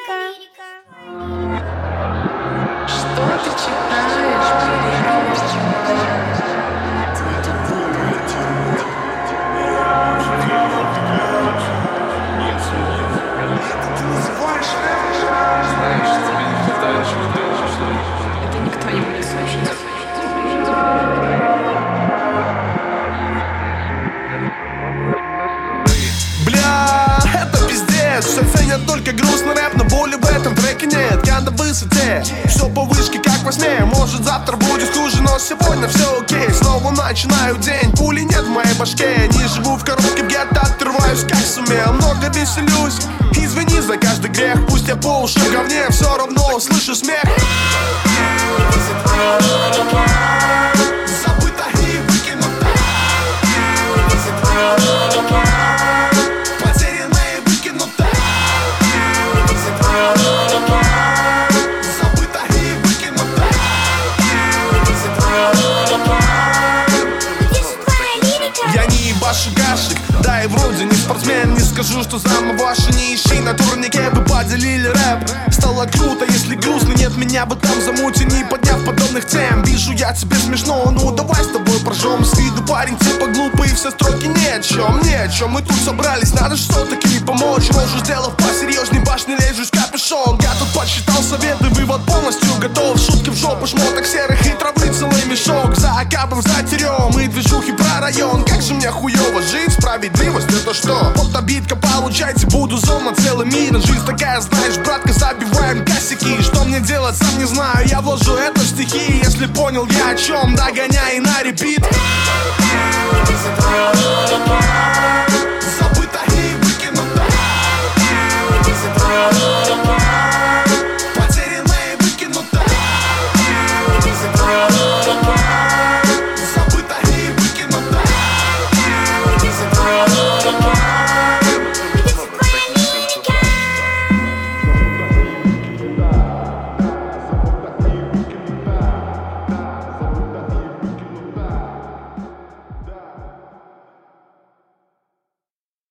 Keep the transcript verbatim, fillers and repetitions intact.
Что ты читаешь? Это никто не будет слышать. Бля, это пиздец. Все ценят только грустный рэп, но боли в этом треке нет. Я на высоте, все по вышке, как во сне. Может завтра будет хуже, но сегодня все окей. Снова начинаю день, пули нет в моей башке. Не живу в коробке в гетто, отрываюсь как сумел. Много веселюсь, извини за каждый грех. Пусть я по уши в говне, все равно слышу смех. Забыто и выкинуто. Потерянное выкинуто. Забыто и выкинуто. Я не ебашу гашек, да и вроде не спортсмен. Не скажу, что зама ваша, не ищи на турнике. Вы поделили рэп, стало круто. Если грустно, нет меня бы там замути, не подняв подобных тем. Вижу я тебе смешно, ну давай с тобой поржем. С виду парень типа глупый, все строки ни о чем, ни о чем. Мы тут собрались, надо что-таки помочь. Рожу сделав посерьезней, башни лежишь капюшон. Я тут подсчитал советы, вывод полностью готов. Шутки в жопу, шмоток серых и травы целый мешок. За окапом затерем и движухи про район. Как же мне хуёво жить, справедливость это что? Вот обидка, получайте, буду зол на целый мир. Жизнь такая, знаешь, братка, забиваем косяки. Что мне делать, сам не знаю, я вложу это в стихи. Если понял я о чем, догоняй на репит.